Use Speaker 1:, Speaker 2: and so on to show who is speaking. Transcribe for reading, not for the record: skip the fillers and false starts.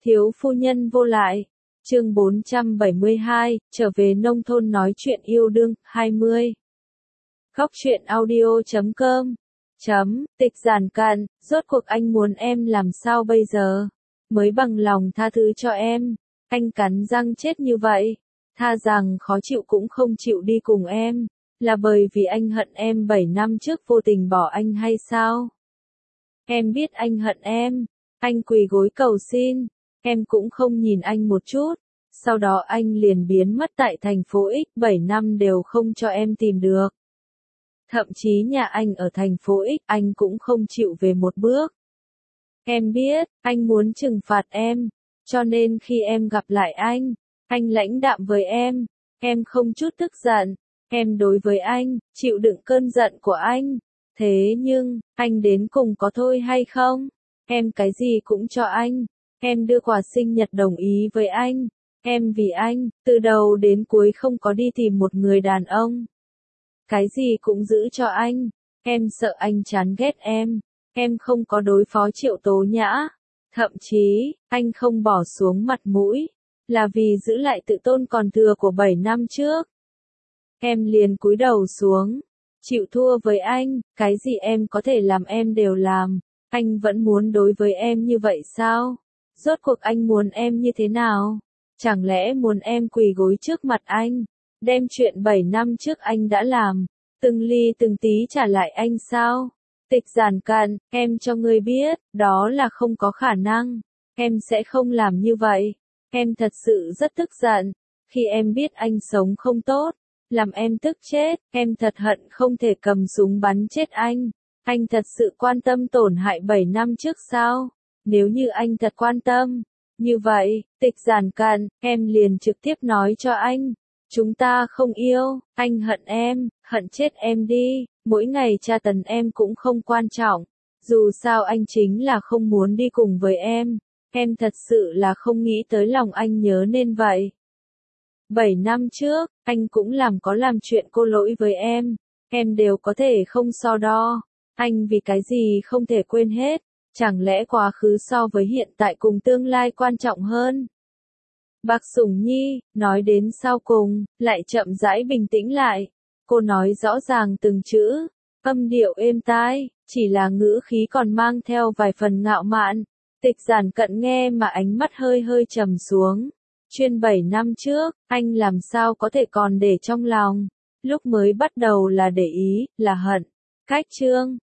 Speaker 1: Thiếu phu nhân vô lại. Chương 472, trở về nông thôn nói chuyện yêu đương, 20. Góc truyện audio.com. Tịch giản cạn, rốt cuộc anh muốn em làm sao bây giờ? Mới bằng lòng tha thứ cho em. Anh cắn răng chết như vậy. Tha rằng khó chịu cũng không chịu đi cùng em. Là bởi vì anh hận em 7 năm trước vô tình bỏ anh hay sao? Em biết anh hận em. Anh quỳ gối cầu xin. Em cũng không nhìn anh một chút. Sau đó anh liền biến mất tại thành phố X, 7 năm đều không cho em tìm được. Thậm chí nhà anh ở thành phố X, anh cũng không chịu về một bước. Em biết, anh muốn trừng phạt em. Cho nên khi em gặp lại anh lãnh đạm với em không chút tức giận. Em đối với anh, chịu đựng cơn giận của anh. Thế nhưng, anh đến cùng có thôi hay không? Em cái gì cũng cho anh. Em đưa quà sinh nhật đồng ý với anh. Em vì anh, từ đầu đến cuối không có đi tìm một người đàn ông. Cái gì cũng giữ cho anh. Em sợ anh chán ghét em. Em không có đối phó Triệu Tố Nhã. Thậm chí, anh không bỏ xuống mặt mũi. Là vì giữ lại tự tôn còn thừa của 7 năm trước. Em liền cúi đầu xuống. Chịu thua với anh, cái gì em có thể làm em đều làm. Anh vẫn muốn đối với em như vậy sao? Rốt cuộc anh muốn em như thế nào? Chẳng lẽ muốn em quỳ gối trước mặt anh? Đem chuyện 7 năm trước anh đã làm. Từng ly từng tí trả lại anh sao? Tịch giản cạn, em cho ngươi biết, đó là không có khả năng. Em sẽ không làm như vậy. Em thật sự rất tức giận. Khi em biết anh sống không tốt, làm em tức chết, em thật hận không thể cầm súng bắn chết anh. Anh thật sự quan tâm tổn hại 7 năm trước sao? Nếu như anh thật quan tâm, như vậy, tịch giản cạn, em liền trực tiếp nói cho anh. Chúng ta không yêu, anh hận chết em đi, mỗi ngày tra tấn em cũng không quan trọng. Dù sao anh chính là không muốn đi cùng với em thật sự là không nghĩ tới lòng anh nhớ nên vậy. 7 năm trước, anh cũng làm chuyện cô lỗi với em đều có thể không so đo. Anh vì cái gì không thể quên hết, chẳng lẽ quá khứ so với hiện tại cùng tương lai quan trọng hơn? Bạc Sủng Nhi, nói đến sau cùng, lại chậm rãi bình tĩnh lại. Cô nói rõ ràng từng chữ, âm điệu êm tai, chỉ là ngữ khí còn mang theo vài phần ngạo mạn. Tịch giản cận nghe mà ánh mắt hơi hơi trầm xuống. Chuyên 7 năm trước, anh làm sao có thể còn để trong lòng. Lúc mới bắt đầu là để ý, là hận. Cách chương,